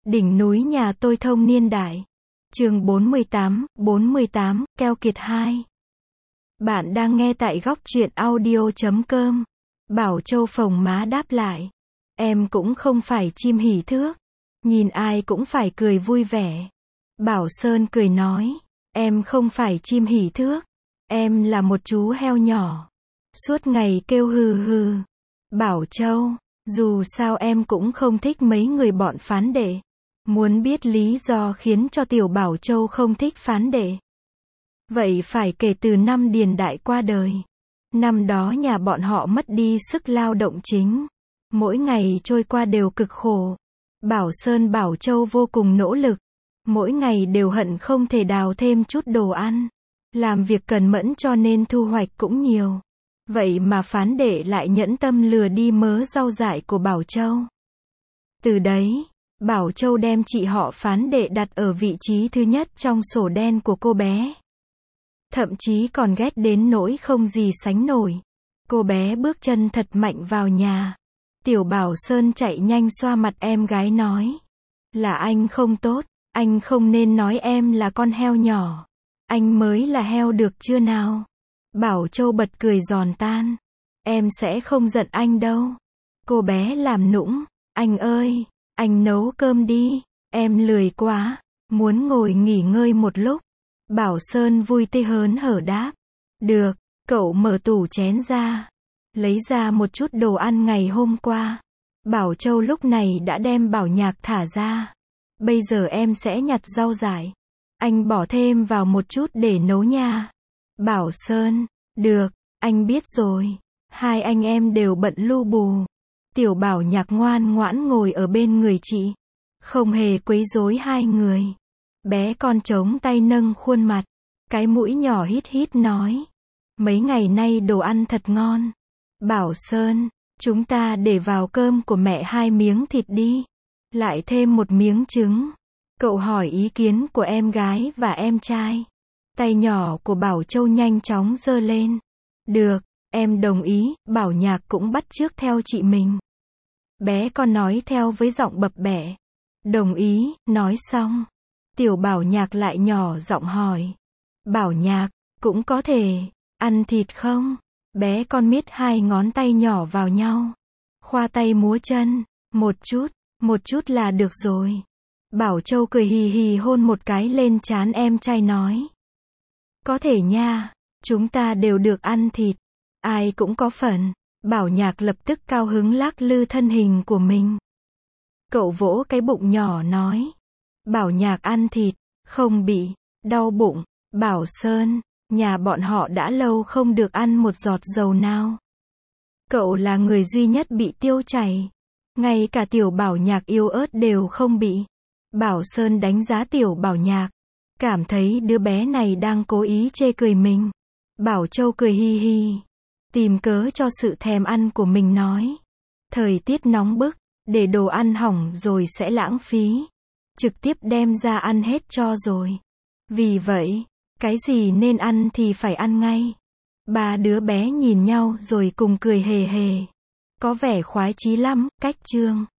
Đỉnh núi nhà tôi thông niên đại. Chương 48, keo kiệt 2. Bạn đang nghe tại góc truyện audio.com. Bảo Châu phồng má đáp lại. Em cũng không phải chim hỉ thước. Nhìn ai cũng phải cười vui vẻ. Bảo Sơn cười nói. Em không phải chim hỉ thước. Em là một chú heo nhỏ. Suốt ngày kêu hừ hừ. Bảo Châu, dù sao em cũng không thích mấy người bọn phán đệ. Muốn biết lý do khiến cho tiểu Bảo Châu không thích phán đệ? Vậy phải kể từ năm Điền Đại qua đời. Năm đó nhà bọn họ mất đi sức lao động chính. Mỗi ngày trôi qua đều cực khổ. Bảo Sơn Bảo Châu vô cùng nỗ lực. Mỗi ngày đều hận không thể đào thêm chút đồ ăn. Làm việc cần mẫn cho nên thu hoạch cũng nhiều. Vậy mà phán đệ lại nhẫn tâm lừa đi mớ rau dại của Bảo Châu. Từ đấy, Bảo Châu đem chị họ phán đệ đặt ở vị trí thứ nhất trong sổ đen của cô bé. Thậm chí còn ghét đến nỗi không gì sánh nổi. Cô bé bước chân thật mạnh vào nhà. Tiểu Bảo Sơn chạy nhanh xoa mặt em gái nói. Là anh không tốt, anh không nên nói em là con heo nhỏ. Anh mới là heo được chưa nào? Bảo Châu bật cười giòn tan. Em sẽ không giận anh đâu. Cô bé làm nũng. Anh ơi, anh nấu cơm đi. Em lười quá, muốn ngồi nghỉ ngơi một lúc. Bảo Sơn vui tươi hớn hở đáp. Được, cậu mở tủ chén ra. Lấy ra một chút đồ ăn ngày hôm qua. Bảo Châu lúc này đã đem Bảo Nhạc thả ra. Bây giờ em sẽ nhặt rau dại. Anh bỏ thêm vào một chút để nấu nha. Bảo Sơn, được, anh biết rồi. Hai anh em đều bận lu bù. Tiểu Bảo Nhạc ngoan ngoãn ngồi ở bên người chị. Không hề quấy rối hai người. Bé con chống tay nâng khuôn mặt. Cái mũi nhỏ hít hít nói. Mấy ngày nay đồ ăn thật ngon. Bảo Sơn, chúng ta để vào cơm của mẹ 2 miếng thịt đi. Lại thêm 1 miếng trứng. Cậu hỏi ý kiến của em gái và em trai. Tay nhỏ của Bảo Châu nhanh chóng giơ lên. Được, em đồng ý. Bảo Nhạc cũng bắt chước theo chị mình. Bé con nói theo với giọng bập bẹ. Đồng ý, nói xong. Tiểu Bảo Nhạc lại nhỏ giọng hỏi. Bảo Nhạc, cũng có thể ăn thịt không? Bé con miết 2 ngón tay nhỏ vào nhau. Khoa tay múa chân. Một chút là được rồi. Bảo Châu cười hì hì hôn một cái lên trán em trai nói. Có thể nha, chúng ta đều được ăn thịt. Ai cũng có phần. Bảo Nhạc lập tức cao hứng lắc lư thân hình của mình. Cậu vỗ cái bụng nhỏ nói. Bảo Nhạc ăn thịt, không bị đau bụng. Bảo Sơn, nhà bọn họ đã lâu không được ăn một giọt dầu nào. Cậu là người duy nhất bị tiêu chảy. Ngay cả tiểu Bảo Nhạc yếu ớt đều không bị. Bảo Sơn đánh giá tiểu Bảo Nhạc. Cảm thấy đứa bé này đang cố ý chê cười mình. Bảo Châu cười hi hi. Tìm cớ cho sự thèm ăn của mình nói. Thời tiết nóng bức, để đồ ăn hỏng rồi sẽ lãng phí. Trực tiếp đem ra ăn hết cho rồi. Vì vậy, cái gì nên ăn thì phải ăn ngay. 3 đứa bé nhìn nhau rồi cùng cười hề hề. Có vẻ khoái chí lắm, cách chương.